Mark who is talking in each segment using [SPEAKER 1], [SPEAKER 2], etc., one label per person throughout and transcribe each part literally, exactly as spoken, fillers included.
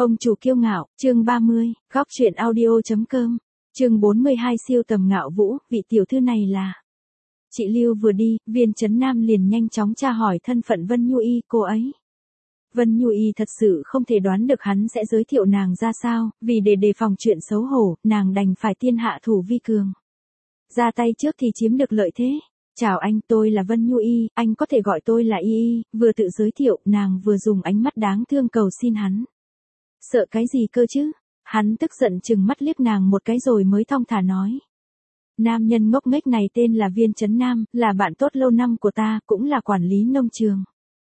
[SPEAKER 1] Ông chủ kiêu ngạo, chương ba mươi, góc truyện audio.com, chương bốn mươi hai siêu tầm Ngạo Vũ, vị tiểu thư này là. Chị Lưu vừa đi, Viên Chấn Nam liền nhanh chóng tra hỏi thân phận Vân Nhu Y cô ấy. Vân Nhu Y thật sự không thể đoán được hắn sẽ giới thiệu nàng ra sao, vì để đề phòng chuyện xấu hổ, nàng đành phải tiên hạ thủ vi cường. Ra tay trước thì chiếm được lợi thế. Chào anh, tôi là Vân Nhu Y, anh có thể gọi tôi là Y Y, vừa tự giới thiệu, nàng vừa dùng ánh mắt đáng thương cầu xin hắn. Sợ cái gì cơ chứ? Hắn tức giận chừng mắt liếc nàng một cái rồi mới thong thả nói. Nam nhân ngốc nghếch này tên là Viên Chấn Nam, là bạn tốt lâu năm của ta, cũng là quản lý nông trường.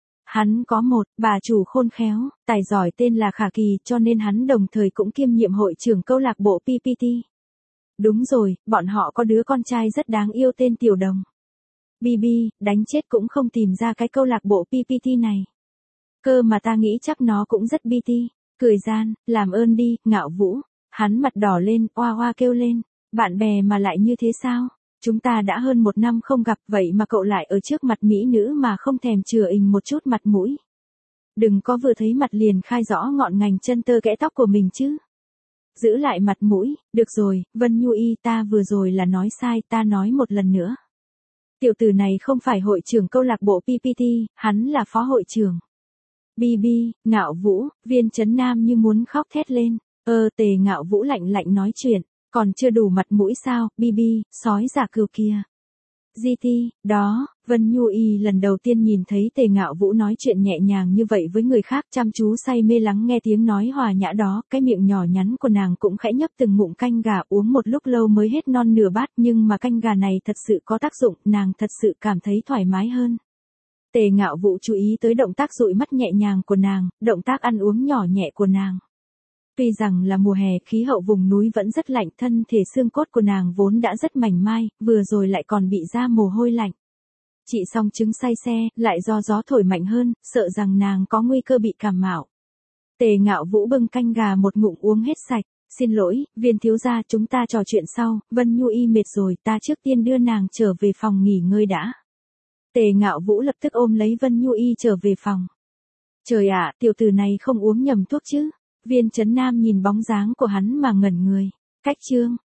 [SPEAKER 1] Hắn có một, bà chủ khôn khéo, tài giỏi tên là Khả Kỳ, cho nên hắn đồng thời cũng kiêm nhiệm hội trưởng câu lạc bộ pê pê tê. Đúng rồi, bọn họ có đứa con trai rất đáng yêu tên Tiểu Đồng. Bi Bi, đánh chết cũng không tìm ra cái câu lạc bộ pê pê tê này. Cơ mà ta nghĩ chắc nó cũng rất bi ti. Cười gian, làm ơn đi, Ngạo Vũ. Hắn mặt đỏ lên, oa oa kêu lên. Bạn bè mà lại như thế sao? Chúng ta đã hơn một năm không gặp vậy mà cậu lại ở trước mặt mỹ nữ mà không thèm chừa ình một chút mặt mũi. Đừng có vừa thấy mặt liền khai rõ ngọn ngành chân tơ kẽ tóc của mình chứ. Giữ lại mặt mũi, được rồi, Vân Nhu Y ta vừa rồi là nói sai, ta nói một lần nữa. Tiểu tử này không phải hội trưởng câu lạc bộ pê pê tê, hắn là phó hội trưởng. Bi Bi, Ngạo Vũ, Viên Chấn Nam như muốn khóc thét lên. Ơ Tề Ngạo Vũ lạnh lạnh nói chuyện, còn chưa đủ mặt mũi sao, Bi Bi, sói giả cừu kia. giê tê, đó, Vân Nhu Y lần đầu tiên nhìn thấy Tề Ngạo Vũ nói chuyện nhẹ nhàng như vậy với người khác, chăm chú say mê lắng nghe tiếng nói hòa nhã đó, cái miệng nhỏ nhắn của nàng cũng khẽ nhấp từng ngụm canh gà, uống một lúc lâu mới hết non nửa bát, nhưng mà canh gà này thật sự có tác dụng, nàng thật sự cảm thấy thoải mái hơn. Tề Ngạo Vũ chú ý tới động tác dụi mắt nhẹ nhàng của nàng, động tác ăn uống nhỏ nhẹ của nàng. Tuy rằng là mùa hè, khí hậu vùng núi vẫn rất lạnh, thân thể xương cốt của nàng vốn đã rất mảnh mai, vừa rồi lại còn bị ra mồ hôi lạnh. Chị song chứng say xe, lại do gió thổi mạnh hơn, sợ rằng nàng có nguy cơ bị cảm mạo. Tề Ngạo Vũ bưng canh gà một ngụm uống hết sạch. Xin lỗi, Viên thiếu gia, chúng ta trò chuyện sau, Vân Nhu Y mệt rồi, ta trước tiên đưa nàng trở về phòng nghỉ ngơi đã. Tề Ngạo Vũ lập tức ôm lấy Vân Nhu Y trở về phòng. Trời ạ, tiểu tử này không uống nhầm thuốc chứ? Viên Chấn Nam nhìn bóng dáng của hắn mà ngẩn người. Cách chương,